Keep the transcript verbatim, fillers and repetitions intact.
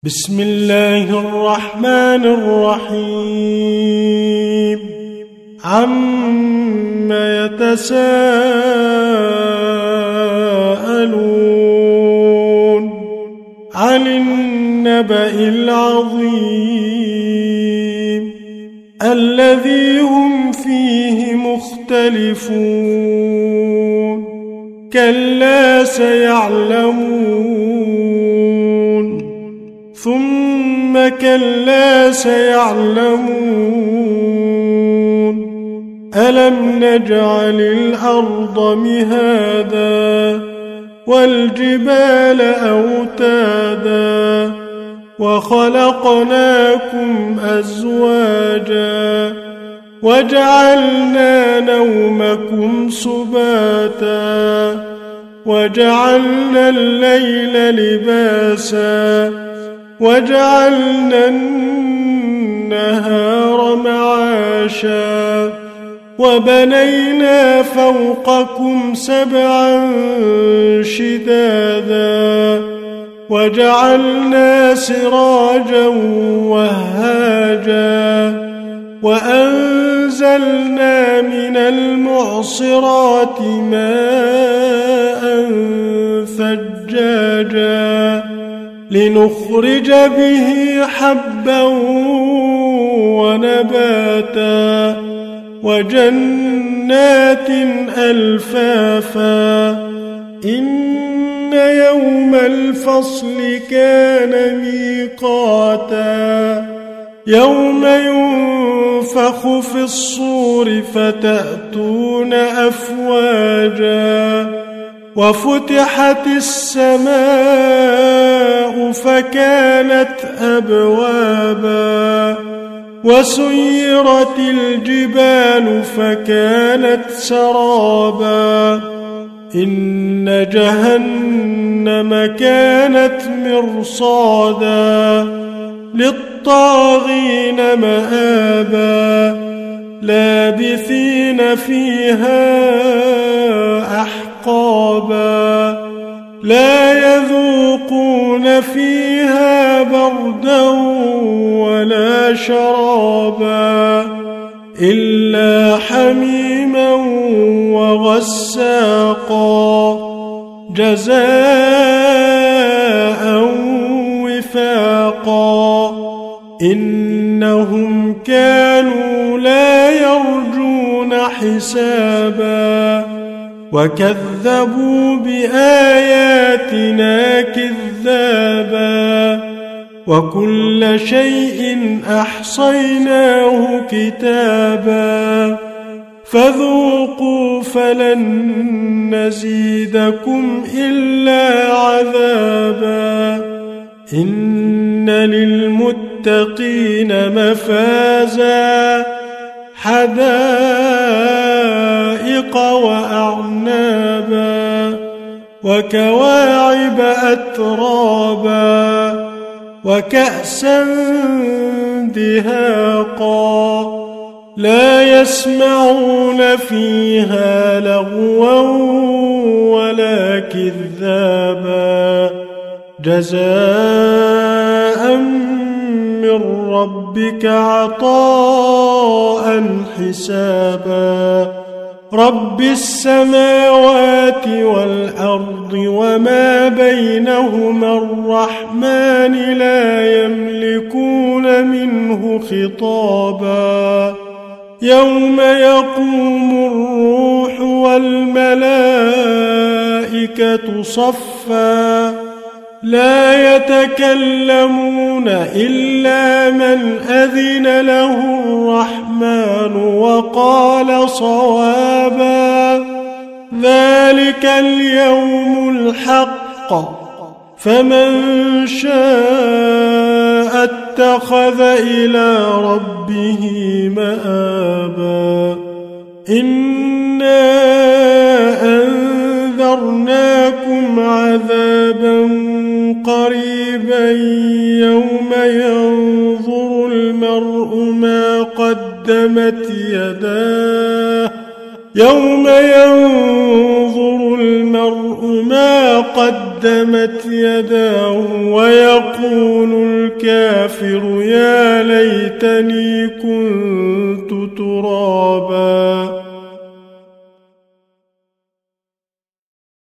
بسم الله الرحمن الرحيم عما يتساءلون عن النبأ العظيم الذي هم فيه مختلفون كلا سيعلمون ثم كلا سيعلمون ألم نجعل الأرض مهادا والجبال أوتادا وخلقناكم أزواجا وجعلنا نومكم سباتا وجعلنا الليل لباسا وجعلنا النهار معاشا وبنينا فوقكم سبعا شدادا وجعلنا سراجا وهاجا وأنزلنا من المعصرات ماء ثجاجا لنخرج به حبا ونباتا وجنات ألفافا إن يوم الفصل كان ميقاتا يوم ينفخ في الصور فتأتون أفواجا وفتحت السماء فكانت أبوابا وسيرت الجبال فكانت سرابا إن جهنم كانت مرصادا للطاغين مآبا لابثين فيها أحقابا لا يذوقون فيها بردا ولا شرابا إلا حميما وغساقا جزاء وفاقا إنهم كانوا لا يرجون حسابا وكذبوا بآياتنا كذابا وكل شيء أحصيناه كتابا فذوقوا فلن نزيدكم إلا عذابا إن للمتقين مفازا حدائق وأعنابا وكواعب أترابا وكأسا دهاقا لا يسمعون فيها لغوا ولا كذابا جزاء من ربك عطاء حسابا رب السماوات والأرض وما بينهما الرحمن لا يملكون منه خطابا يوم يقوم الروح والملائكة صفا لا يتكلمون إلا من أذن له الرحمن وقال صوابا ذلك اليوم الحق فمن شاء اتخذ إلى ربه مآبا إنا أنذرناكم عذابا قريبا يوم ينظر المرء ما قدمت يداه يوم ينظر المرء ما قدمت يداه ويقول الكافر يا ليتني كنت